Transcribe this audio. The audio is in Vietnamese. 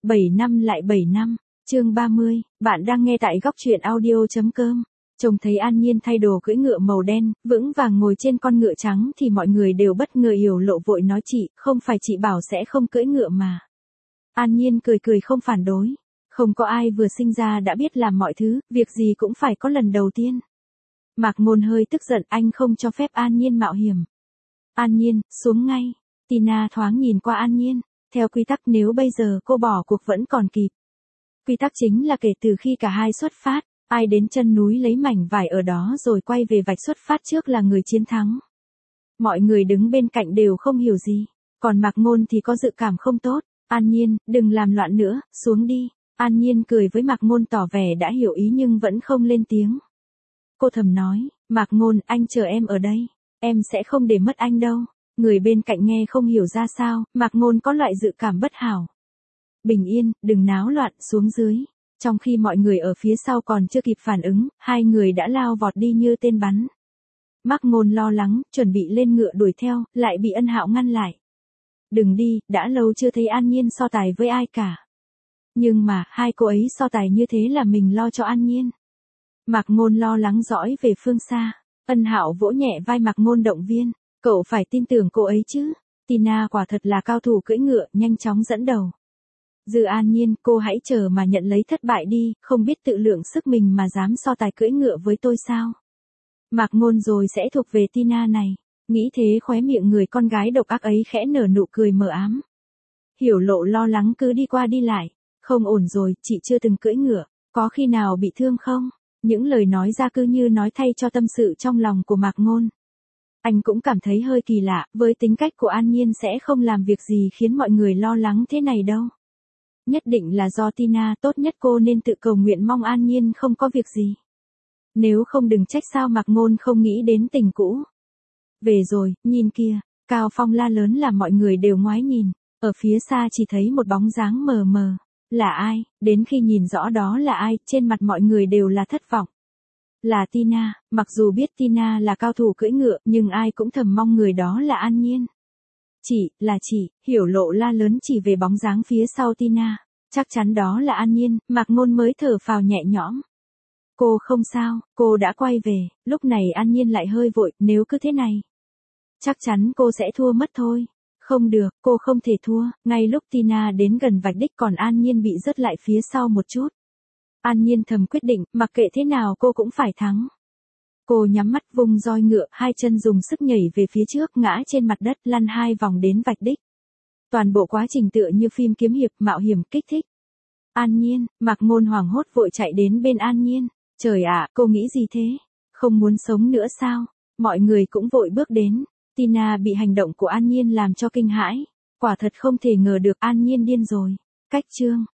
7 năm lại 7 năm, chương 30, bạn đang nghe tại góc truyện audio.com. Trông thấy An Nhiên thay đồ cưỡi ngựa màu đen, vững vàng ngồi trên con ngựa trắng thì mọi người đều bất ngờ hiểu lộ vội nói chị, không phải chị bảo sẽ không cưỡi ngựa mà. An Nhiên cười cười không phản đối. Không có ai vừa sinh ra đã biết làm mọi thứ, việc gì cũng phải có lần đầu tiên. Mạc Ngôn hơi tức giận, anh không cho phép An Nhiên mạo hiểm. An Nhiên, xuống ngay. Tina thoáng nhìn qua An Nhiên. Theo quy tắc nếu bây giờ cô bỏ cuộc vẫn còn kịp. Quy tắc chính là kể từ khi cả hai xuất phát, ai đến chân núi lấy mảnh vải ở đó rồi quay về vạch xuất phát trước là người chiến thắng. Mọi người đứng bên cạnh đều không hiểu gì, còn Mạc Ngôn thì có dự cảm không tốt. An Nhiên, đừng làm loạn nữa, xuống đi. An Nhiên cười với Mạc Ngôn tỏ vẻ đã hiểu ý nhưng vẫn không lên tiếng. Cô thầm nói, Mạc Ngôn, anh chờ em ở đây, em sẽ không để mất anh đâu. Người bên cạnh nghe không hiểu ra sao, Mạc Ngôn có loại dự cảm bất hảo. Bình yên, đừng náo loạn, xuống dưới. Trong khi mọi người ở phía sau còn chưa kịp phản ứng, hai người đã lao vọt đi như tên bắn. Mạc Ngôn lo lắng, chuẩn bị lên ngựa đuổi theo, lại bị Ân Hạo ngăn lại. Đừng đi, đã lâu chưa thấy An Nhiên so tài với ai cả. Nhưng mà, hai cô ấy so tài như thế là mình lo cho An Nhiên. Mạc Ngôn lo lắng dõi về phương xa. Ân Hạo vỗ nhẹ vai Mạc Ngôn động viên. Cậu phải tin tưởng cô ấy chứ. Tina quả thật là cao thủ cưỡi ngựa, nhanh chóng dẫn đầu. Dư An Nhiên, cô hãy chờ mà nhận lấy thất bại đi, không biết tự lượng sức mình mà dám so tài cưỡi ngựa với tôi sao. Mạc Ngôn rồi sẽ thuộc về Tina này. Nghĩ thế khóe miệng người con gái độc ác ấy khẽ nở nụ cười mờ ám. Hiểu Lộ lo lắng cứ đi qua đi lại. Không ổn rồi, chị chưa từng cưỡi ngựa, có khi nào bị thương không? Những lời nói ra cứ như nói thay cho tâm sự trong lòng của Mạc Ngôn. Anh cũng cảm thấy hơi kỳ lạ, với tính cách của An Nhiên sẽ không làm việc gì khiến mọi người lo lắng thế này đâu. Nhất định là do Tina, tốt nhất cô nên tự cầu nguyện mong An Nhiên không có việc gì. Nếu không đừng trách sao Mạc Ngôn không nghĩ đến tình cũ. Về rồi, nhìn kia, Cao Phong la lớn làm mọi người đều ngoái nhìn, ở phía xa chỉ thấy một bóng dáng mờ mờ. Là ai? Đến khi nhìn rõ đó là ai, trên mặt mọi người đều là thất vọng. Là Tina, mặc dù biết Tina là cao thủ cưỡi ngựa, nhưng ai cũng thầm mong người đó là An Nhiên. Chị, Hiểu Lộ la lớn chỉ về bóng dáng phía sau Tina. Chắc chắn đó là An Nhiên, Mạc Ngôn mới thở phào nhẹ nhõm. Cô không sao, cô đã quay về, lúc này An Nhiên lại hơi vội, nếu cứ thế này. Chắc chắn cô sẽ thua mất thôi. Không được, cô không thể thua, ngay lúc Tina đến gần vạch đích còn An Nhiên bị rớt lại phía sau một chút. An Nhiên thầm quyết định, mặc kệ thế nào cô cũng phải thắng. Cô nhắm mắt vung roi ngựa, hai chân dùng sức nhảy về phía trước, ngã trên mặt đất, lăn 2 vòng đến vạch đích. Toàn bộ quá trình tựa như phim kiếm hiệp, mạo hiểm, kích thích. An Nhiên, Mạc Ngôn hoảng hốt vội chạy đến bên An Nhiên. Trời ạ, cô nghĩ gì thế? Không muốn sống nữa sao? Mọi người cũng vội bước đến. Tina bị hành động của An Nhiên làm cho kinh hãi. Quả thật không thể ngờ được An Nhiên điên rồi. Cách chương